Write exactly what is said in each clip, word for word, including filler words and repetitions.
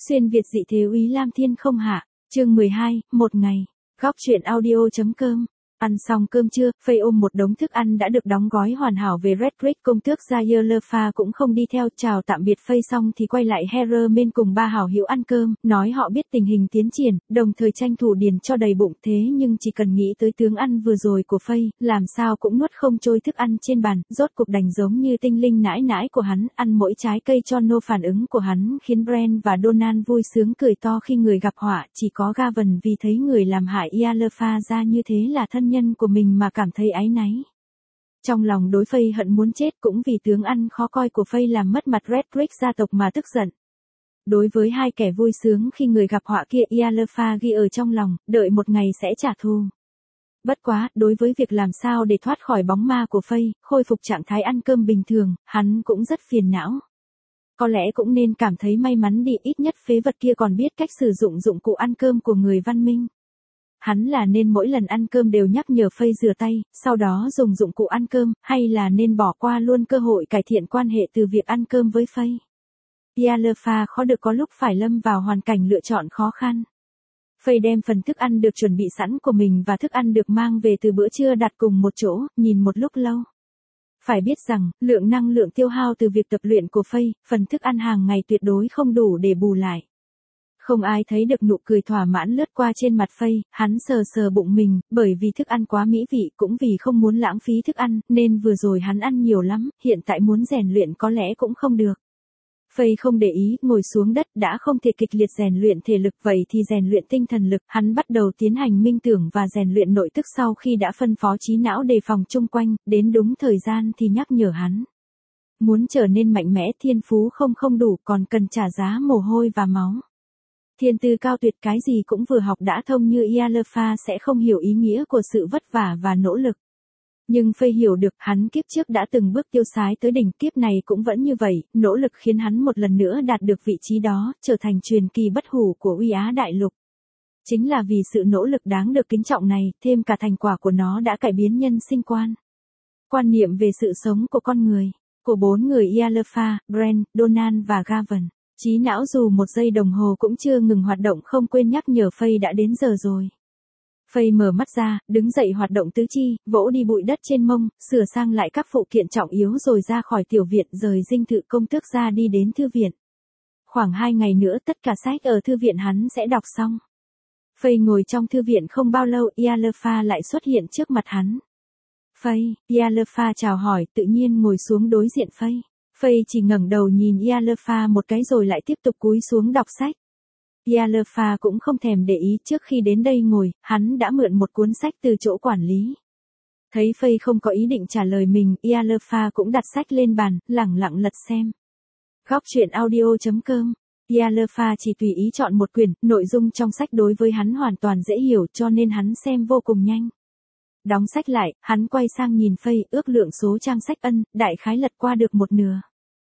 Xuyên Việt dị thế úy Lam Thiên không hạ, chương mười hai, một ngày, góc truyện audio.com. Ăn xong cơm trưa, Faye ôm một đống thức ăn đã được đóng gói hoàn hảo về Red Creek. Công tước Zayerlefa cũng không đi theo, chào tạm biệt Faye xong thì quay lại Hermen cùng ba hảo hữu ăn cơm, nói họ biết tình hình tiến triển, đồng thời tranh thủ điền cho đầy bụng. Thế nhưng chỉ cần nghĩ tới tướng ăn vừa rồi của Faye, làm sao cũng nuốt không trôi thức ăn trên bàn, rốt cục đành giống như tinh linh nãi nãi của hắn, ăn mỗi trái cây cho no. Phản ứng của hắn khiến Brent và Donald vui sướng cười to khi người gặp họa, chỉ có Gavin vì thấy người làm hại Zayerlefa ra như thế là thân nhân của mình mà cảm thấy áy náy. Trong lòng đối Faye hận muốn chết, cũng vì tướng ăn khó coi của Faye làm mất mặt Red Creek gia tộc mà tức giận. Đối với hai kẻ vui sướng khi người gặp họa kia, Zayerlefa ghi ở trong lòng, đợi một ngày sẽ trả thù. Bất quá, đối với việc làm sao để thoát khỏi bóng ma của Faye, khôi phục trạng thái ăn cơm bình thường, hắn cũng rất phiền não. Có lẽ cũng nên cảm thấy may mắn đi, ít nhất phế vật kia còn biết cách sử dụng dụng cụ ăn cơm của người văn minh. Hắn là nên mỗi lần ăn cơm đều nhắc nhở Faye rửa tay, sau đó dùng dụng cụ ăn cơm, hay là nên bỏ qua luôn cơ hội cải thiện quan hệ từ việc ăn cơm với Faye. Zayerlefa khó được có lúc phải lâm vào hoàn cảnh lựa chọn khó khăn. Faye đem phần thức ăn được chuẩn bị sẵn của mình và thức ăn được mang về từ bữa trưa đặt cùng một chỗ, nhìn một lúc lâu. Phải biết rằng, lượng năng lượng tiêu hao từ việc tập luyện của Faye, phần thức ăn hàng ngày tuyệt đối không đủ để bù lại. Không ai thấy được nụ cười thỏa mãn lướt qua trên mặt Faye, hắn sờ sờ bụng mình, bởi vì thức ăn quá mỹ vị, cũng vì không muốn lãng phí thức ăn, nên vừa rồi hắn ăn nhiều lắm, hiện tại muốn rèn luyện có lẽ cũng không được. Faye không để ý, ngồi xuống đất, đã không thể kịch liệt rèn luyện thể lực, vậy thì rèn luyện tinh thần lực. Hắn bắt đầu tiến hành minh tưởng và rèn luyện nội tức sau khi đã phân phó trí não đề phòng chung quanh, đến đúng thời gian thì nhắc nhở hắn. Muốn trở nên mạnh mẽ, thiên phú không không đủ, còn cần trả giá mồ hôi và máu. Thiên tư cao tuyệt, cái gì cũng vừa học đã thông như Zayerlefa sẽ không hiểu ý nghĩa của sự vất vả và nỗ lực. Nhưng Faye hiểu được, hắn kiếp trước đã từng bước tiêu sái tới đỉnh, kiếp này cũng vẫn như vậy, nỗ lực khiến hắn một lần nữa đạt được vị trí đó, trở thành truyền kỳ bất hủ của Uy Á Đại Lục. Chính là vì sự nỗ lực đáng được kính trọng này, thêm cả thành quả của nó đã cải biến nhân sinh quan. Quan niệm về sự sống của con người, của bốn người Zayerlefa, Brent, Donald và Gavin. Trí não dù một giây đồng hồ cũng chưa ngừng hoạt động, không quên nhắc nhở Faye đã đến giờ rồi. Faye mở mắt ra, đứng dậy hoạt động tứ chi, vỗ đi bụi đất trên mông, sửa sang lại các phụ kiện trọng yếu rồi ra khỏi tiểu viện, rời dinh thự công tước ra đi đến thư viện. Khoảng hai ngày nữa tất cả sách ở thư viện hắn sẽ đọc xong. Faye ngồi trong thư viện không bao lâu, Zayerlefa lại xuất hiện trước mặt hắn. Faye, Zayerlefa chào hỏi, tự nhiên ngồi xuống đối diện Faye. Faye chỉ ngẩng đầu nhìn Zayerlefa một cái rồi lại tiếp tục cúi xuống đọc sách. Zayerlefa cũng không thèm để ý, trước khi đến đây ngồi, hắn đã mượn một cuốn sách từ chỗ quản lý. Thấy Faye không có ý định trả lời mình, Zayerlefa cũng đặt sách lên bàn, lẳng lặng lật xem. Góc truyện audio.com. Zayerlefa chỉ tùy ý chọn một quyển, nội dung trong sách đối với hắn hoàn toàn dễ hiểu cho nên hắn xem vô cùng nhanh. Đóng sách lại, hắn quay sang nhìn Faye, ước lượng số trang sách ân, đại khái lật qua được một nửa.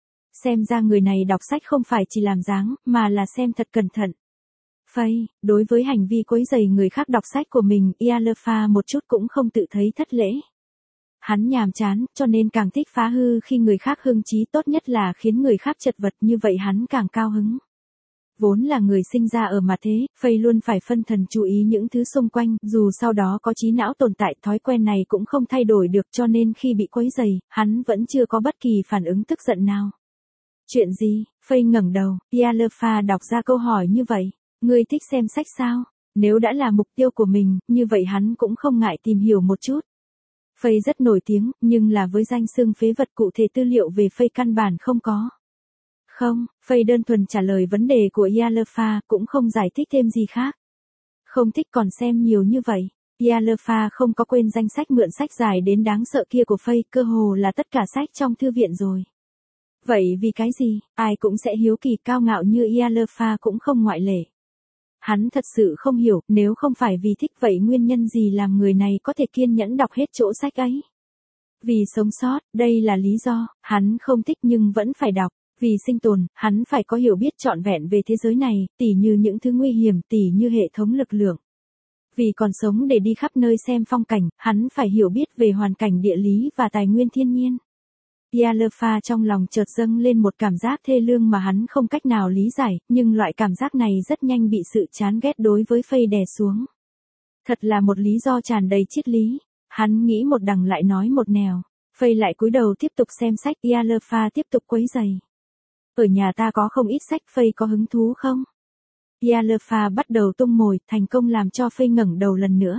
Xem ra người này đọc sách không phải chỉ làm dáng, mà là xem thật cẩn thận. Faye, đối với hành vi quấy rầy người khác đọc sách của mình, Zayerlefa một chút cũng không tự thấy thất lễ. Hắn nhàm chán, cho nên càng thích phá hư khi người khác hưng trí, tốt nhất là khiến người khác chật vật, như vậy hắn càng cao hứng. Vốn là người sinh ra ở mặt thế, Faye luôn phải phân thần chú ý những thứ xung quanh, dù sau đó có trí não tồn tại, thói quen này cũng không thay đổi được, cho nên khi bị quấy rầy, hắn vẫn chưa có bất kỳ phản ứng tức giận nào. Chuyện gì? Faye ngẩng đầu, Zayerlefa đọc ra câu hỏi như vậy. Ngươi thích xem sách sao? Nếu đã là mục tiêu của mình, như vậy hắn cũng không ngại tìm hiểu một chút. Faye rất nổi tiếng, nhưng là với danh xưng phế vật, cụ thể tư liệu về Faye căn bản không có. Không, Faye đơn thuần trả lời vấn đề của Zayerlefa, cũng không giải thích thêm gì khác. Không thích còn xem nhiều như vậy. Zayerlefa không có quên danh sách mượn sách dài đến đáng sợ kia của Faye, cơ hồ là tất cả sách trong thư viện rồi. Vậy vì cái gì, ai cũng sẽ hiếu kỳ, cao ngạo như Zayerlefa cũng không ngoại lệ. Hắn thật sự không hiểu, nếu không phải vì thích vậy nguyên nhân gì làm người này có thể kiên nhẫn đọc hết chỗ sách ấy. Vì sống sót, đây là lý do, hắn không thích nhưng vẫn phải đọc. Vì sinh tồn, hắn phải có hiểu biết trọn vẹn về thế giới này, tỉ như những thứ nguy hiểm, tỉ như hệ thống lực lượng. Vì còn sống để đi khắp nơi xem phong cảnh, hắn phải hiểu biết về hoàn cảnh địa lý và tài nguyên thiên nhiên. Dialpha trong lòng chợt dâng lên một cảm giác thê lương mà hắn không cách nào lý giải, nhưng loại cảm giác này rất nhanh bị sự chán ghét đối với Faye đè xuống. Thật là một lý do tràn đầy triết lý. Hắn nghĩ một đằng lại nói một nẻo. Faye lại cúi đầu tiếp tục xem sách. Dialpha tiếp tục quấy giày. Ở nhà ta có không ít sách, Faye có hứng thú không? Dialpha bắt đầu tung mồi, thành công làm cho Faye ngẩng đầu lần nữa.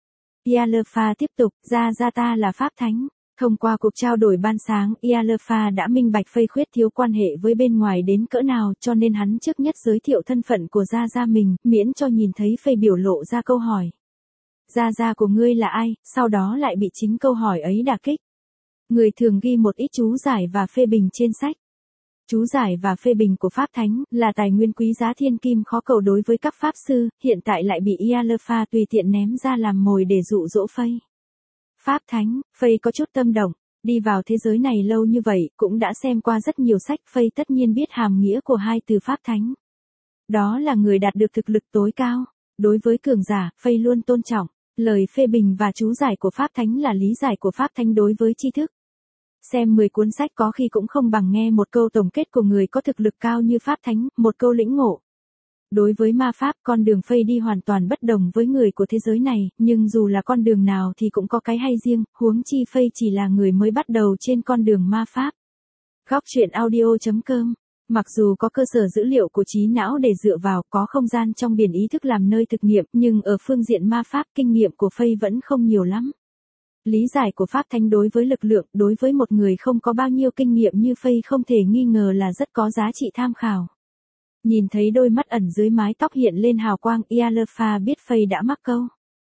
Dialpha tiếp tục, ra ra ta là Pháp Thánh. Thông qua cuộc trao đổi ban sáng, Dialpha đã minh bạch Faye khuyết thiếu quan hệ với bên ngoài đến cỡ nào, cho nên hắn trước nhất giới thiệu thân phận của gia gia mình, miễn cho nhìn thấy Faye biểu lộ ra câu hỏi. Gia gia của ngươi là ai, sau đó lại bị chính câu hỏi ấy đả kích. Người thường ghi một ít chú giải và phê bình trên sách. Chú giải và phê bình của Pháp Thánh là tài nguyên quý giá thiên kim khó cầu đối với các Pháp sư, hiện tại lại bị Dialpha tùy tiện ném ra làm mồi để dụ dỗ Faye. Pháp Thánh, Faye có chút tâm động, đi vào thế giới này lâu như vậy, cũng đã xem qua rất nhiều sách, Faye tất nhiên biết hàm nghĩa của hai từ Pháp Thánh. Đó là người đạt được thực lực tối cao. Đối với cường giả, Faye luôn tôn trọng. Lời phê bình và chú giải của Pháp Thánh là lý giải của Pháp Thánh đối với tri thức. Xem mười cuốn sách có khi cũng không bằng nghe một câu tổng kết của người có thực lực cao như Pháp Thánh, một câu lĩnh ngộ. Đối với ma pháp, con đường Faye đi hoàn toàn bất đồng với người của thế giới này, nhưng dù là con đường nào thì cũng có cái hay riêng, huống chi Faye chỉ là người mới bắt đầu trên con đường ma pháp. Góc truyện audio chấm com. Mặc dù có cơ sở dữ liệu của trí não để dựa vào, có không gian trong biển ý thức làm nơi thực nghiệm, nhưng ở phương diện ma pháp, kinh nghiệm của Faye vẫn không nhiều lắm. Lý giải của Pháp Thánh đối với lực lượng, đối với một người không có bao nhiêu kinh nghiệm như Faye không thể nghi ngờ là rất có giá trị tham khảo. Nhìn thấy đôi mắt ẩn dưới mái tóc hiện lên hào quang, Dialpha biết Faye đã mắc câu.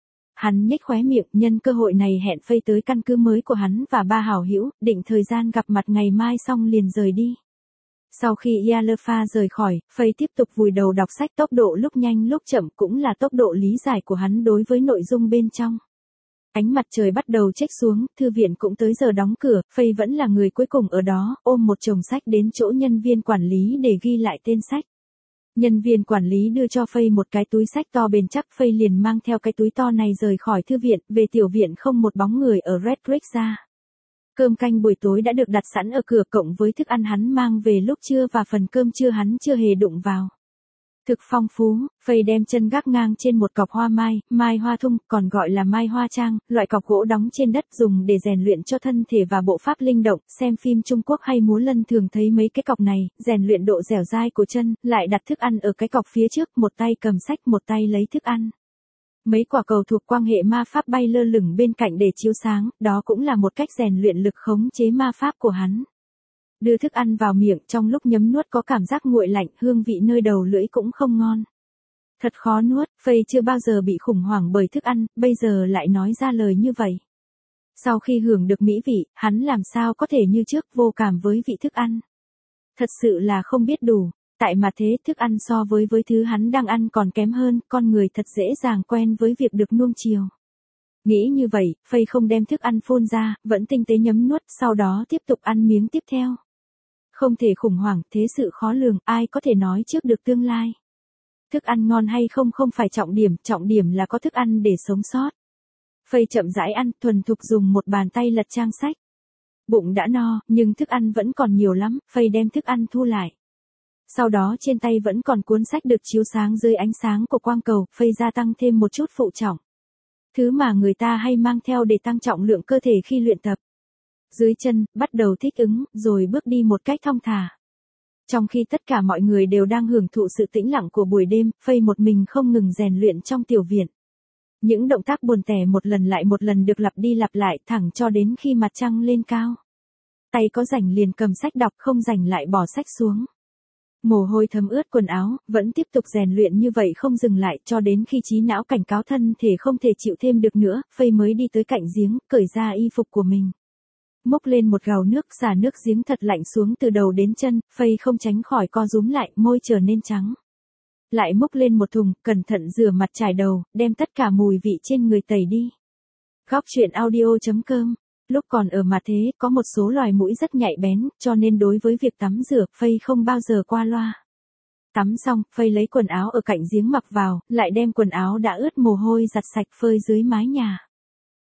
Hắn nhếch khóe miệng, nhân cơ hội này hẹn Faye tới căn cứ mới của hắn và ba hảo hữu, định thời gian gặp mặt ngày mai xong liền rời đi. Sau khi Dialpha rời khỏi, Faye tiếp tục vùi đầu đọc sách, tốc độ lúc nhanh lúc chậm cũng là tốc độ lý giải của hắn đối với nội dung bên trong. Ánh mặt trời bắt đầu chếch xuống, thư viện cũng tới giờ đóng cửa, Faye vẫn là người cuối cùng ở đó, ôm một chồng sách đến chỗ nhân viên quản lý để ghi lại tên sách. Nhân viên quản lý đưa cho Faye một cái túi sách to bền chắc, Faye liền mang theo cái túi to này rời khỏi thư viện, về tiểu viện không một bóng người ở Red Creek ra. Cơm canh buổi tối đã được đặt sẵn ở cửa cộng với thức ăn hắn mang về lúc trưa và phần cơm trưa hắn chưa hề đụng vào. Thực phong phú, Faye đem chân gác ngang trên một cọc hoa mai, mai hoa thung, còn gọi là mai hoa trang, loại cọc gỗ đóng trên đất dùng để rèn luyện cho thân thể và bộ pháp linh động, xem phim Trung Quốc hay múa lân thường thấy mấy cái cọc này, rèn luyện độ dẻo dai của chân, lại đặt thức ăn ở cái cọc phía trước, một tay cầm sách một tay lấy thức ăn. Mấy quả cầu thuộc quang hệ ma pháp bay lơ lửng bên cạnh để chiếu sáng, đó cũng là một cách rèn luyện lực khống chế ma pháp của hắn. Đưa thức ăn vào miệng trong lúc nhấm nuốt có cảm giác nguội lạnh, hương vị nơi đầu lưỡi cũng không ngon. Thật khó nuốt, Faye chưa bao giờ bị khủng hoảng bởi thức ăn, bây giờ lại nói ra lời như vậy. Sau khi hưởng được mỹ vị, hắn làm sao có thể như trước vô cảm với vị thức ăn. Thật sự là không biết đủ, tại mà thế thức ăn so với với thứ hắn đang ăn còn kém hơn, con người thật dễ dàng quen với việc được nuông chiều. Nghĩ như vậy, Faye không đem thức ăn phun ra, vẫn tinh tế nhấm nuốt, sau đó tiếp tục ăn miếng tiếp theo. Không thể khủng hoảng, thế sự khó lường, ai có thể nói trước được tương lai. Thức ăn ngon hay không không phải trọng điểm, trọng điểm là có thức ăn để sống sót. Faye chậm rãi ăn, thuần thục dùng một bàn tay lật trang sách. Bụng đã no, nhưng thức ăn vẫn còn nhiều lắm, Faye đem thức ăn thu lại. Sau đó trên tay vẫn còn cuốn sách được chiếu sáng dưới ánh sáng của quang cầu, Faye gia tăng thêm một chút phụ trọng. Thứ mà người ta hay mang theo để tăng trọng lượng cơ thể khi luyện tập. Dưới chân, bắt đầu thích ứng, rồi bước đi một cách thong thả. Trong khi tất cả mọi người đều đang hưởng thụ sự tĩnh lặng của buổi đêm, Faye một mình không ngừng rèn luyện trong tiểu viện. Những động tác buồn tẻ một lần lại một lần được lặp đi lặp lại thẳng cho đến khi mặt trăng lên cao. Tay có rảnh liền cầm sách đọc, không rảnh lại bỏ sách xuống. Mồ hôi thấm ướt quần áo, vẫn tiếp tục rèn luyện như vậy không dừng lại cho đến khi trí não cảnh cáo thân thể không thể chịu thêm được nữa, Faye mới đi tới cạnh giếng, cởi ra y phục của mình. Múc lên một gào nước, xả nước giếng thật lạnh xuống từ đầu đến chân, Faye không tránh khỏi co rúm lại, môi trở nên trắng. Lại múc lên một thùng, cẩn thận rửa mặt trải đầu, đem tất cả mùi vị trên người tẩy đi. Góc truyện audio chấm com. Lúc còn ở mà thế, có một số loài mũi rất nhạy bén, cho nên đối với việc tắm rửa, Faye không bao giờ qua loa. Tắm xong, Faye lấy quần áo ở cạnh giếng mặc vào, lại đem quần áo đã ướt mồ hôi giặt sạch phơi dưới mái nhà.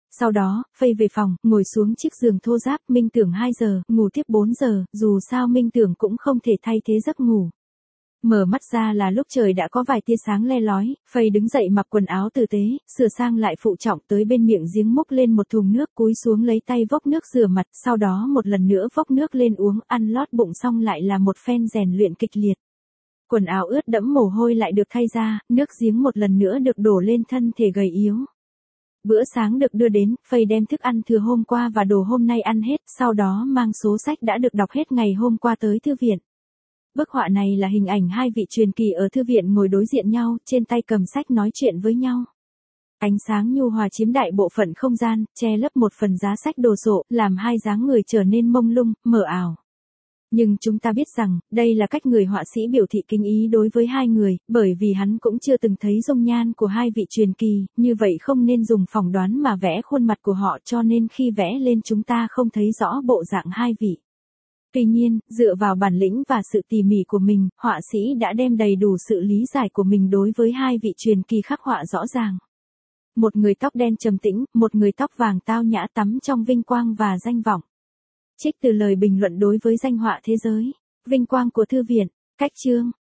Sau đó, phây về phòng, ngồi xuống chiếc giường thô ráp, minh tưởng hai giờ, ngủ tiếp bốn giờ, dù sao minh tưởng cũng không thể thay thế giấc ngủ. Mở mắt ra là lúc trời đã có vài tia sáng le lói, phây đứng dậy mặc quần áo tử tế, sửa sang lại phụ trọng tới bên miệng giếng múc lên một thùng nước, cúi xuống lấy tay vốc nước rửa mặt, sau đó một lần nữa vốc nước lên uống, ăn lót bụng xong lại là một phen rèn luyện kịch liệt. Quần áo ướt đẫm mồ hôi lại được thay ra, nước giếng một lần nữa được đổ lên thân thể gầy yếu. Bữa sáng được đưa đến, phây đem thức ăn thừa hôm qua và đồ hôm nay ăn hết, sau đó mang số sách đã được đọc hết ngày hôm qua tới thư viện. Bức họa này là hình ảnh hai vị truyền kỳ ở thư viện ngồi đối diện nhau, trên tay cầm sách nói chuyện với nhau. Ánh sáng nhu hòa chiếm đại bộ phận không gian, che lấp một phần giá sách đồ sộ, làm hai dáng người trở nên mông lung, mờ ảo. Nhưng chúng ta biết rằng, đây là cách người họa sĩ biểu thị kính ý đối với hai người, bởi vì hắn cũng chưa từng thấy dung nhan của hai vị truyền kỳ, như vậy không nên dùng phỏng đoán mà vẽ khuôn mặt của họ, cho nên khi vẽ lên chúng ta không thấy rõ bộ dạng hai vị. Tuy nhiên, dựa vào bản lĩnh và sự tỉ mỉ của mình, họa sĩ đã đem đầy đủ sự lý giải của mình đối với hai vị truyền kỳ khắc họa rõ ràng. Một người tóc đen trầm tĩnh, một người tóc vàng tao nhã tắm trong vinh quang và danh vọng. Trích từ lời bình luận đối với danh họa thế giới, vinh quang của thư viện, cách chương.